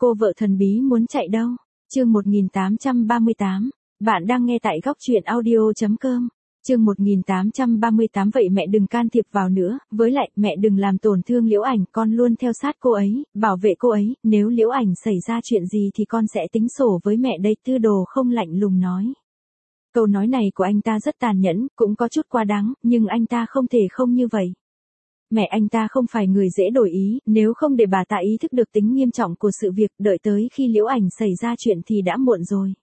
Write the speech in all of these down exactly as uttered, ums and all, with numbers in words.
Cô vợ thần bí muốn chạy đâu? Chương một nghìn tám trăm ba mươi tám. Bạn đang nghe tại góc truyện audio chấm com. Chương một nghìn tám trăm ba mươi tám. Vậy mẹ đừng can thiệp vào nữa, với lại mẹ đừng làm tổn thương Liễu Ảnh, con luôn theo sát cô ấy, bảo vệ cô ấy, nếu Liễu Ảnh xảy ra chuyện gì thì con sẽ tính sổ với mẹ đây. Tư Đồ không lạnh lùng nói. Câu nói này của anh ta rất tàn nhẫn, cũng có chút quá đáng, nhưng anh ta không thể không như vậy. Mẹ anh ta không phải người dễ đổi ý, nếu không để bà ta ý thức được tính nghiêm trọng của sự việc, đợi tới khi Liễu Ảnh xảy ra chuyện thì đã muộn rồi.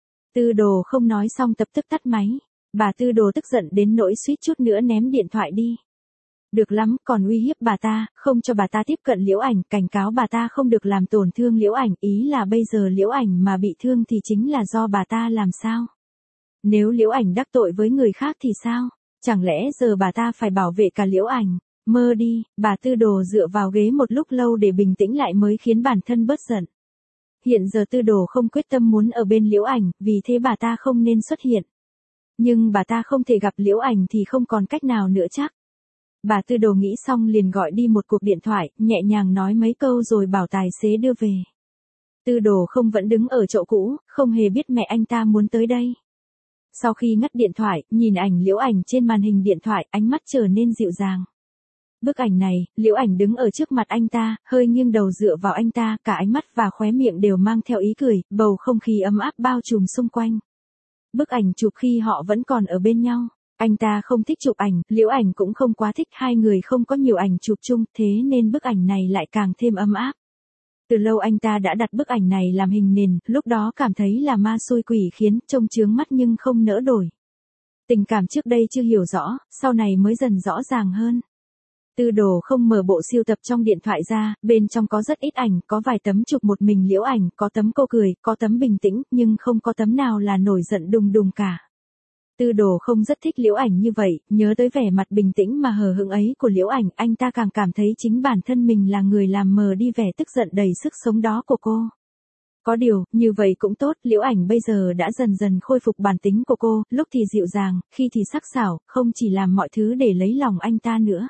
Tư Đồ không nói xong tập tức tắt máy. Bà Tư Đồ tức giận đến nỗi suýt chút nữa ném điện thoại đi. Được lắm, còn uy hiếp bà ta, không cho bà ta tiếp cận Liễu Ảnh, cảnh cáo bà ta không được làm tổn thương Liễu Ảnh, ý là bây giờ Liễu Ảnh mà bị thương thì chính là do bà ta làm sao? Nếu Liễu Ảnh đắc tội với người khác thì sao? Chẳng lẽ giờ bà ta phải bảo vệ cả Liễu Ảnh? Mơ đi. Bà Tư Đồ dựa vào ghế một lúc lâu để bình tĩnh lại mới khiến bản thân bớt giận. Hiện giờ Tư Đồ không quyết tâm muốn ở bên Liễu Ảnh, vì thế bà ta không nên xuất hiện. Nhưng bà ta không thể gặp Liễu Ảnh thì không còn cách nào nữa chắc. Bà Tư Đồ nghĩ xong liền gọi đi một cuộc điện thoại, nhẹ nhàng nói mấy câu rồi bảo tài xế đưa về. Tư Đồ không vẫn đứng ở chỗ cũ, không hề biết mẹ anh ta muốn tới đây. Sau khi ngắt điện thoại, nhìn ảnh Liễu Ảnh trên màn hình điện thoại, ánh mắt trở nên dịu dàng. Bức ảnh này, Liễu Ảnh đứng ở trước mặt anh ta, hơi nghiêng đầu dựa vào anh ta, cả ánh mắt và khóe miệng đều mang theo ý cười, bầu không khí ấm áp bao trùm xung quanh. Bức ảnh chụp khi họ vẫn còn ở bên nhau. Anh ta không thích chụp ảnh, Liễu Ảnh cũng không quá thích, hai người không có nhiều ảnh chụp chung, thế nên bức ảnh này lại càng thêm ấm áp. Từ lâu anh ta đã đặt bức ảnh này làm hình nền, lúc đó cảm thấy là ma xui quỷ khiến, trông chướng mắt nhưng không nỡ đổi. Tình cảm trước đây chưa hiểu rõ, sau này mới dần rõ ràng hơn. Tư Đồ không mở bộ siêu tập trong điện thoại ra, bên trong có rất ít ảnh, có vài tấm chụp một mình Liễu Ảnh, có tấm cô cười, có tấm bình tĩnh, nhưng không có tấm nào là nổi giận đùng đùng cả. Tư Đồ không rất thích Liễu Ảnh như vậy, nhớ tới vẻ mặt bình tĩnh mà hờ hững ấy của Liễu Ảnh, anh ta càng cảm thấy chính bản thân mình là người làm mờ đi vẻ tức giận đầy sức sống đó của cô. Có điều, như vậy cũng tốt, Liễu Ảnh bây giờ đã dần dần khôi phục bản tính của cô, lúc thì dịu dàng, khi thì sắc sảo, không chỉ làm mọi thứ để lấy lòng anh ta nữa.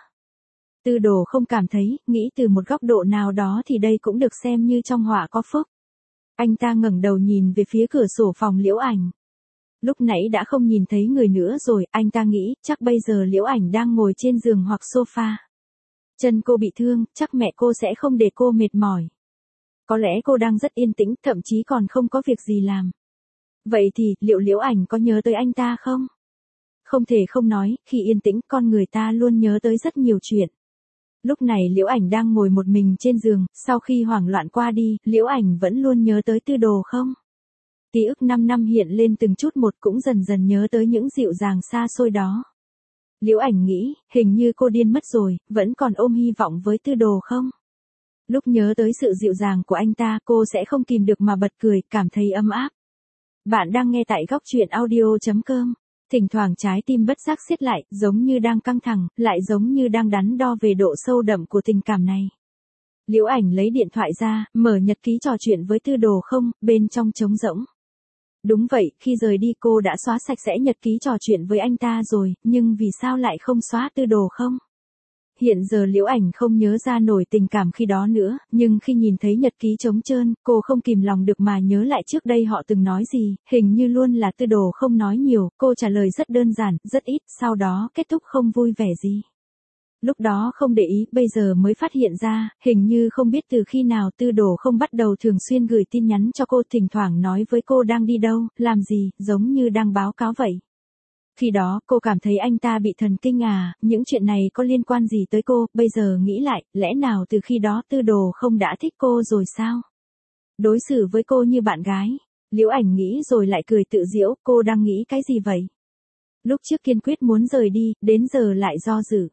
Tư Đồ không cảm thấy, nghĩ từ một góc độ nào đó thì đây cũng được xem như trong họa có phúc. Anh ta ngẩng đầu nhìn về phía cửa sổ phòng Liễu Ảnh. Lúc nãy đã không nhìn thấy người nữa rồi, anh ta nghĩ, chắc bây giờ Liễu Ảnh đang ngồi trên giường hoặc sofa. Chân cô bị thương, chắc mẹ cô sẽ không để cô mệt mỏi. Có lẽ cô đang rất yên tĩnh, thậm chí còn không có việc gì làm. Vậy thì, liệu Liễu Ảnh có nhớ tới anh ta không? Không thể không nói, khi yên tĩnh, con người ta luôn nhớ tới rất nhiều chuyện. Lúc này Liễu Ảnh đang ngồi một mình trên giường, sau khi hoảng loạn qua đi, Liễu Ảnh vẫn luôn nhớ tới Tư Đồ không? Ký ức năm năm hiện lên từng chút một, cũng dần dần nhớ tới những dịu dàng xa xôi đó. Liễu Ảnh nghĩ, hình như cô điên mất rồi, vẫn còn ôm hy vọng với Tư Đồ không? Lúc nhớ tới sự dịu dàng của anh ta, cô sẽ không kìm được mà bật cười, cảm thấy ấm áp. Bạn đang nghe tại góc truyện audio chấm com. Thỉnh thoảng trái tim bất giác siết lại, giống như đang căng thẳng, lại giống như đang đắn đo về độ sâu đậm của tình cảm này. Liễu Ảnh lấy điện thoại ra, mở nhật ký trò chuyện với Tư Đồ không, bên trong trống rỗng. Đúng vậy, khi rời đi cô đã xóa sạch sẽ nhật ký trò chuyện với anh ta rồi, nhưng vì sao lại không xóa Tư Đồ không? Hiện giờ Liễu Ảnh không nhớ ra nổi tình cảm khi đó nữa, nhưng khi nhìn thấy nhật ký trống trơn, cô không kìm lòng được mà nhớ lại trước đây họ từng nói gì, hình như luôn là Tư Đồ không nói nhiều, cô trả lời rất đơn giản, rất ít, sau đó kết thúc không vui vẻ gì. Lúc đó không để ý, bây giờ mới phát hiện ra, hình như không biết từ khi nào Tư Đồ không bắt đầu thường xuyên gửi tin nhắn cho cô, thỉnh thoảng nói với cô đang đi đâu, làm gì, giống như đang báo cáo vậy. Khi đó, cô cảm thấy anh ta bị thần kinh à, những chuyện này có liên quan gì tới cô, bây giờ nghĩ lại, lẽ nào từ khi đó Tư Đồ không đã thích cô rồi sao? Đối xử với cô như bạn gái. Liễu Ảnh nghĩ rồi lại cười tự giễu, cô đang nghĩ cái gì vậy? Lúc trước kiên quyết muốn rời đi, đến giờ lại do dự.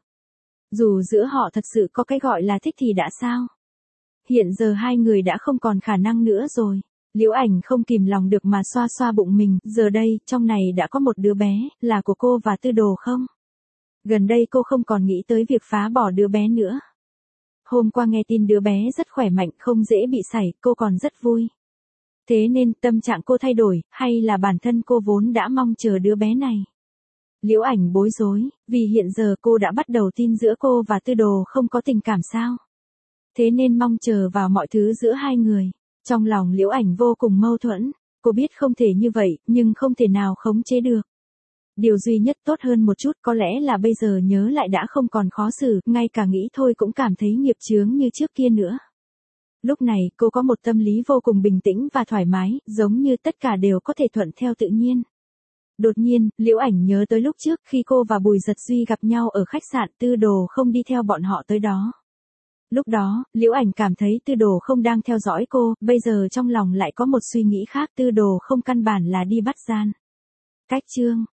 Dù giữa họ thật sự có cái gọi là thích thì đã sao? Hiện giờ hai người đã không còn khả năng nữa rồi. Liễu Ảnh không kìm lòng được mà xoa xoa bụng mình, giờ đây, trong này đã có một đứa bé, là của cô và Tư Đồ không? Gần đây cô không còn nghĩ tới việc phá bỏ đứa bé nữa. Hôm qua nghe tin đứa bé rất khỏe mạnh, không dễ bị sảy, cô còn rất vui. Thế nên, tâm trạng cô thay đổi, hay là bản thân cô vốn đã mong chờ đứa bé này? Liễu Ảnh bối rối, vì hiện giờ cô đã bắt đầu tin giữa cô và Tư Đồ không có tình cảm sao? Thế nên mong chờ vào mọi thứ giữa hai người. Trong lòng Liễu Ảnh vô cùng mâu thuẫn, cô biết không thể như vậy, nhưng không thể nào khống chế được. Điều duy nhất tốt hơn một chút có lẽ là bây giờ nhớ lại đã không còn khó xử, ngay cả nghĩ thôi cũng cảm thấy nghiệp chướng như trước kia nữa. Lúc này, cô có một tâm lý vô cùng bình tĩnh và thoải mái, giống như tất cả đều có thể thuận theo tự nhiên. Đột nhiên, Liễu Ảnh nhớ tới lúc trước khi cô và Bùi Giật Duy gặp nhau ở khách sạn, Tư Đồ không đi theo bọn họ tới đó. Lúc đó, Liễu Ảnh cảm thấy Tư Đồ không đang theo dõi cô, bây giờ trong lòng lại có một suy nghĩ khác, Tư Đồ không căn bản là đi bắt gian. Cách chương